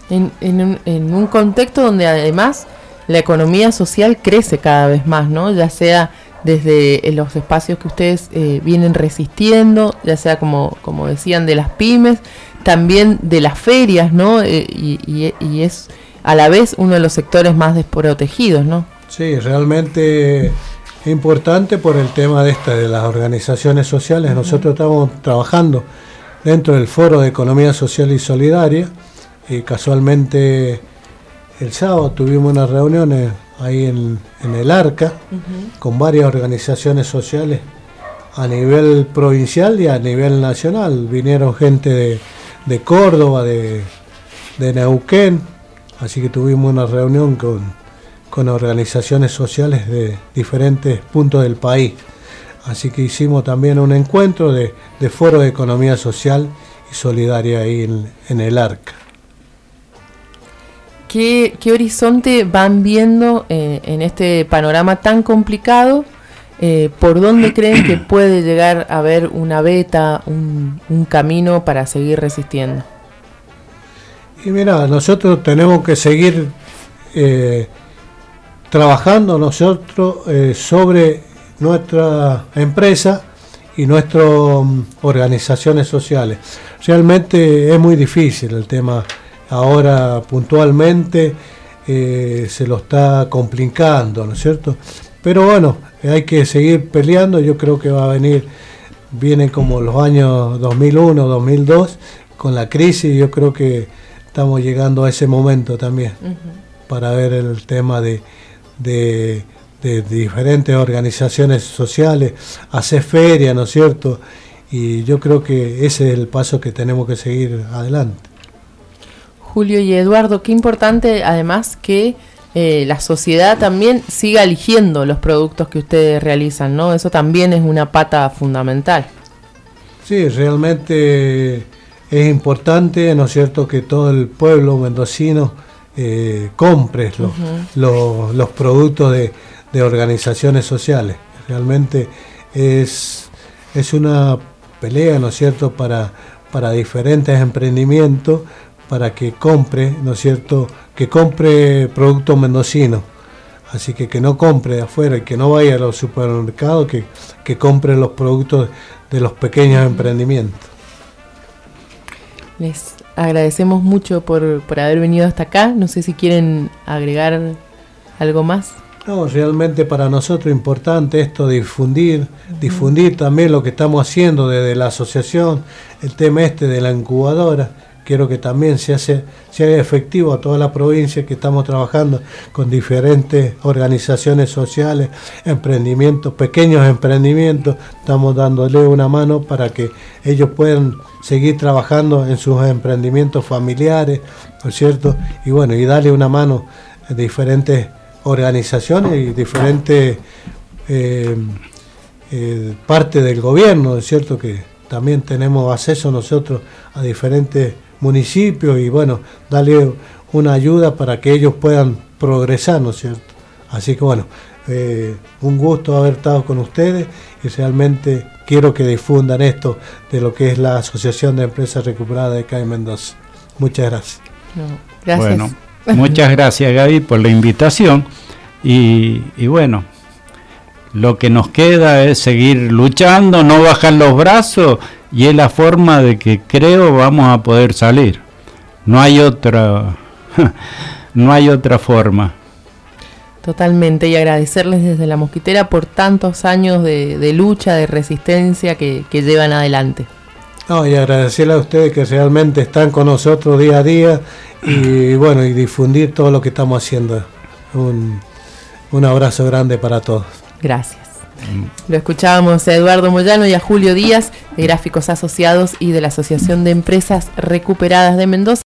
En un contexto donde además la economía social crece cada vez más, ¿no? Ya sea desde los espacios que ustedes vienen resistiendo, ya sea como decían, de las pymes, también de las ferias, ¿no? Y es a la vez uno de los sectores más desprotegidos, ¿no? Sí, realmente es importante por el tema de las organizaciones sociales. Uh-huh. Nosotros estamos trabajando dentro del Foro de Economía Social y Solidaria, y casualmente el sábado tuvimos unas reuniones ahí en el Arca, uh-huh, con varias organizaciones sociales a nivel provincial y a nivel nacional. Vinieron gente de Córdoba, de Neuquén, así que tuvimos una reunión con organizaciones sociales de diferentes puntos del país. Así que hicimos también un encuentro de Foro de Economía Social y Solidaria ahí en el Arca. ¿Qué horizonte van viendo en este panorama tan complicado? ¿Por dónde creen que puede llegar a haber una beta, un camino para seguir resistiendo? Y mira, nosotros tenemos que seguir trabajando nosotros sobre nuestra empresa y nuestras organizaciones sociales. Realmente es muy difícil el tema. Ahora puntualmente se lo está complicando, ¿no es cierto? Pero bueno, hay que seguir peleando. Yo creo que vienen como los años 2001, 2002, con la crisis. Yo creo que estamos llegando a ese momento también, uh-huh, para ver el tema de diferentes organizaciones sociales, hacer feria, ¿no es cierto? Y yo creo que ese es el paso que tenemos que seguir adelante. Julio y Eduardo, qué importante además que la sociedad también siga eligiendo los productos que ustedes realizan, ¿no? Eso también es una pata fundamental. Sí, realmente es importante, ¿no es cierto?, que todo el pueblo mendocino compre uh-huh, los productos de organizaciones sociales. Realmente es una pelea, ¿no es cierto?, para diferentes emprendimientos, para que compre, ¿no es cierto?, que compre productos mendocinos. Así que no compre de afuera y que no vaya a los supermercados, que compre los productos de los pequeños emprendimientos. Les agradecemos mucho por haber venido hasta acá. No sé si quieren agregar algo más. No, realmente para nosotros es importante esto de difundir también lo que estamos haciendo desde la asociación, el tema de la incubadora. Quiero que también se haga efectivo a toda la provincia, que estamos trabajando con diferentes organizaciones sociales, emprendimientos, pequeños emprendimientos. Estamos dándole una mano para que ellos puedan seguir trabajando en sus emprendimientos familiares, ¿no es cierto? Y bueno, y darle una mano a diferentes organizaciones y diferentes partes del gobierno, ¿no es cierto? Que también tenemos acceso nosotros a diferentes municipios y bueno, darle una ayuda para que ellos puedan progresar, ¿no es cierto? Así que bueno, un gusto haber estado con ustedes y realmente quiero que difundan esto de lo que es la Asociación de Empresas Recuperadas de acá en Mendoza. Muchas gracias. Gracias. Bueno, muchas gracias, Gaby, por la invitación y bueno, lo que nos queda es seguir luchando, no bajar los brazos, y es la forma de que creo vamos a poder salir. No hay otra forma. Totalmente, y agradecerles desde La Mosquitera por tantos años de lucha, de resistencia que llevan adelante. No, y agradecerle a ustedes que realmente están con nosotros día a día y bueno, y difundir todo lo que estamos haciendo. Un abrazo grande para todos. Gracias. Lo escuchábamos a Eduardo Moyano y a Julio Díaz, de Gráficos Asociados y de la Asociación de Empresas Recuperadas de Mendoza.